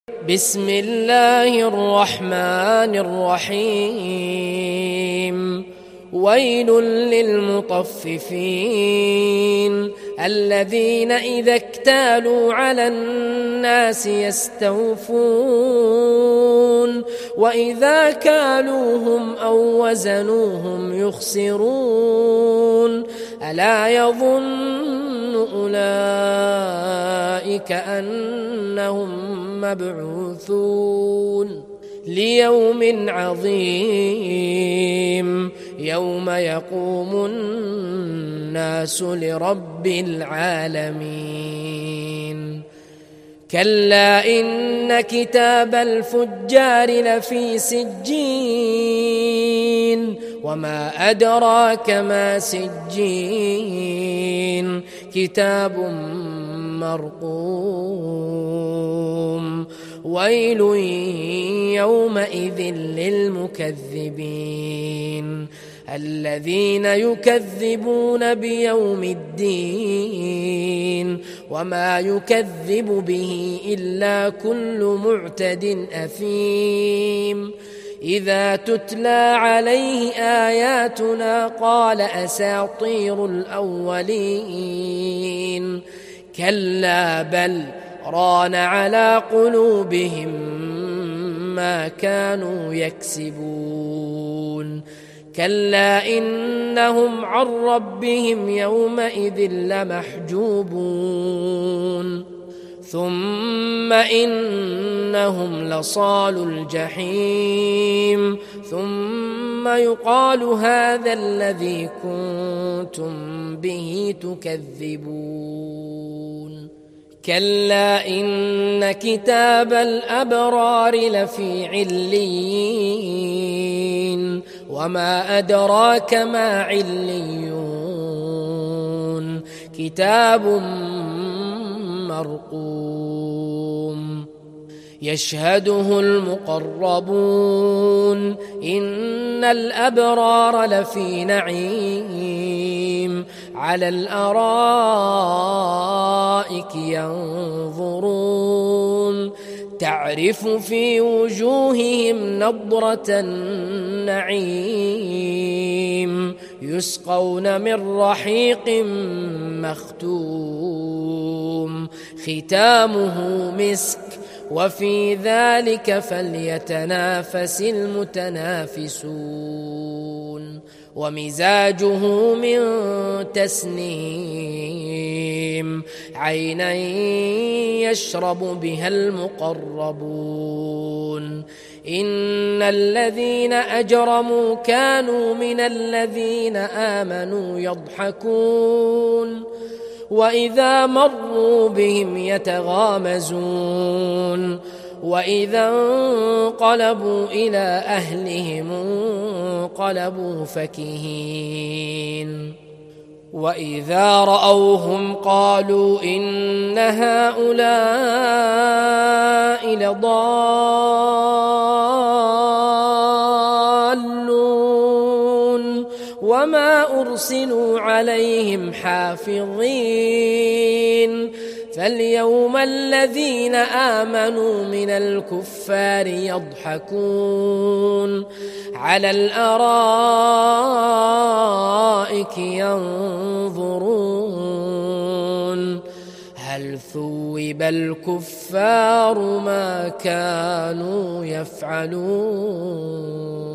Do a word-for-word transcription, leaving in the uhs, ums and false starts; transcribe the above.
بسم الله الرحمن الرحيم ويل للمطففين الذين إذا اكتالوا على الناس يستوفون وإذا كالوهم أو وزنوهم يخسرون ألا يظن أولئك أنهم مبعوثون ليوم عظيم يوم يقوم الناس لرب العالمين كلا إن كتاب الفجار لفي سجين وما أدراك ما سجين كتاب مرقوم ويل يومئذ للمكذبين الذين يكذبون بيوم الدين وما يكذب به إلا كل معتد أثيم إذا تتلى عليه آياتنا قال أساطير الأولين كلا بل ران على قلوبهم ما كانوا يكسبون كلا إنهم عن ربهم يومئذ لمحجوبون ثم إنهم لصالو الجحيم ثم يقال هذا الذي كنتم به تكذبون كلا إن كتاب الأبرار لفي عليين وما أدراك ما عليون كتاب مرقوم يشهده المقربون إن الأبرار لفي نعيم على الأرائك ينظرون تعرف في وجوههم نضرة النعيم يسقون من رحيق مختوم ختامه مسك وفي ذلك فليتنافس المتنافسون ومزاجه من تسنيم عينا يشرب بها المقربون إن الذين أجرموا كانوا من الذين آمنوا يضحكون وإذا مروا بهم يتغامزون وإذا انقلبوا إلى أهلهم انقلبوا فكهين وإذا رأوهم قالوا إن هؤلاء لضالون وما أرسلوا عليهم حافظين فاليوم الذين آمنوا من الكفار يضحكون على الأرائك ينظرون هل ثوب الكفار ما كانوا يفعلون.